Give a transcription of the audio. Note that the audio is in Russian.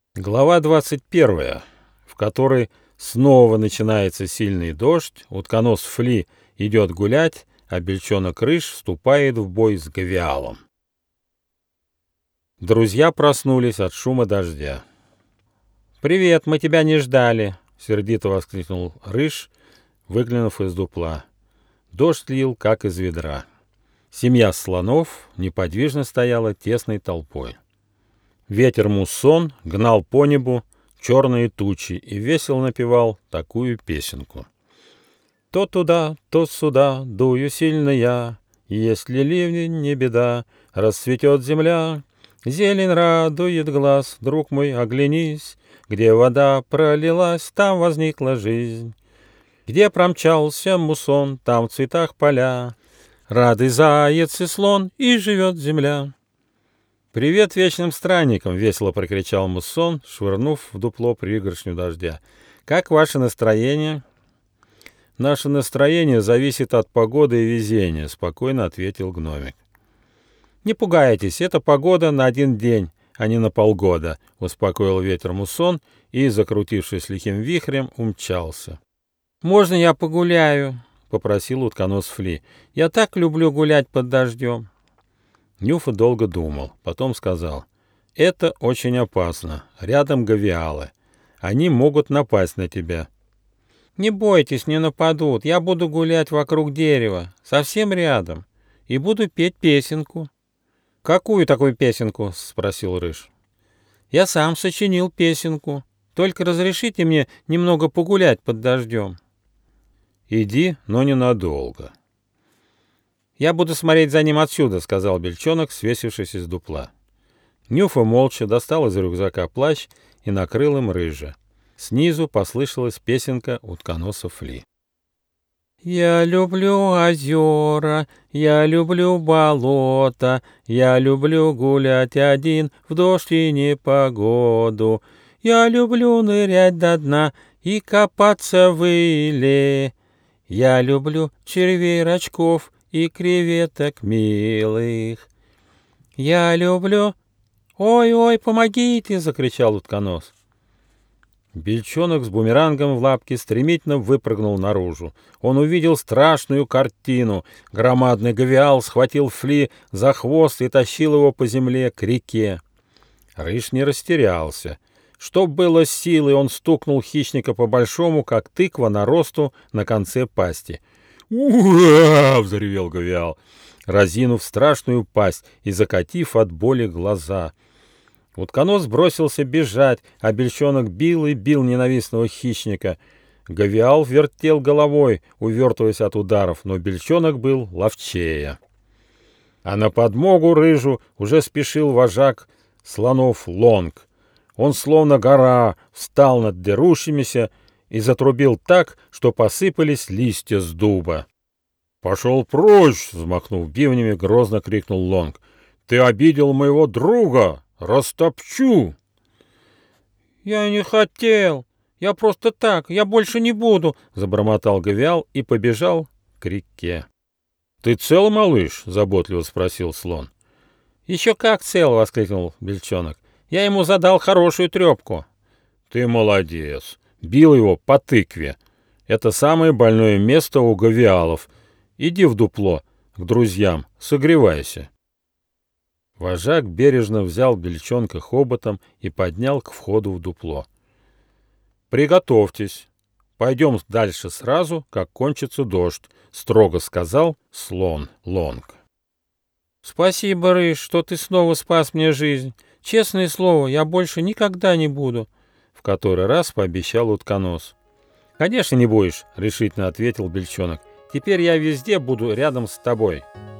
Глава 21, в которой снова начинается сильный дождь, утконос Фли идет гулять, а бельчонок Рыж вступает в бой с Гавиалом. Друзья проснулись от шума дождя. «Привет, мы тебя не ждали!» — сердито воскликнул Рыж, выглянув из дупла. Дождь лил, как из ведра. Семья слонов неподвижно стояла тесной толпой. Ветер муссон гнал по небу черные тучи и весело напевал такую песенку. То туда, то сюда дую сильно я, если ливень не беда, расцветет земля. Зелень радует глаз, друг мой, оглянись, где вода пролилась, там возникла жизнь. Где промчался муссон, там в цветах поля, рады заяц и слон, и живет земля. «Привет вечным странникам!» — весело прокричал муссон, швырнув в дупло пригоршню дождя. «Как ваше настроение?» «Наше настроение зависит от погоды и везения», — спокойно ответил гномик. «Не пугайтесь, это погода на один день, а не на полгода», — успокоил ветер муссон и, закрутившись лихим вихрем, умчался. «Можно я погуляю?» — попросил утконос Фли. «Я так люблю гулять под дождем». Нюфа долго думал, потом сказал: «Это очень опасно. Рядом гавиалы. Они могут напасть на тебя». «Не бойтесь, не нападут. Я буду гулять вокруг дерева, совсем рядом, и буду петь песенку». «Какую такую песенку?» — спросил Рыж. «Я сам сочинил песенку. Только разрешите мне немного погулять под дождем». «Иди, но ненадолго». «Я буду смотреть за ним отсюда», — сказал бельчонок, свесившись из дупла. Нюфа молча достал из рюкзака плащ и накрыл им Рыжа. Снизу послышалась песенка утконоса Фли. «Я люблю озера, я люблю болото, я люблю гулять один в дождь и непогоду. Я люблю нырять до дна и копаться в иле. Я люблю червей, рачков и креветок милых. Я люблю...» «Ой-ой, помогите!» — закричал утконос. Бельчонок с бумерангом в лапке стремительно выпрыгнул наружу. Он увидел страшную картину. Громадный гавиал схватил Фли за хвост и тащил его по земле к реке. Рыж не растерялся. Что было силой, он стукнул хищника по большому, как тыква, наросту на конце пасти. «Ура!» — взревел гавиал, разинув страшную пасть и закатив от боли глаза. Утконос бросился бежать, а бельчонок бил и бил ненавистного хищника. Гавиал вертел головой, увертываясь от ударов, но бельчонок был ловчее. А на подмогу Рыжу уже спешил вожак слонов Лонг. Он, словно гора, встал над дерущимися и затрубил так, что посыпались листья с дуба. «Пошел прочь!» — взмахнув бивнями, грозно крикнул Лонг. «Ты обидел моего друга! Растопчу!» «Я не хотел! Я просто так! Я больше не буду!» — забормотал гавиал и побежал к реке. «Ты цел, малыш?» — заботливо спросил слон. «Еще как цел!» — воскликнул бельчонок. «Я ему задал хорошую трепку». «Ты молодец! Бил его по тыкве. Это самое больное место у гавиалов. Иди в дупло к друзьям, согревайся». Вожак бережно взял бельчонка хоботом и поднял к входу в дупло. «Приготовьтесь. Пойдем дальше сразу, как кончится дождь», — строго сказал слон Лонг. «Спасибо, Рыж, что ты снова спас мне жизнь. Честное слово, я больше никогда не буду», — в который раз пообещал утконос. «Конечно не будешь», — решительно ответил бельчонок. «Теперь я везде буду рядом с тобой».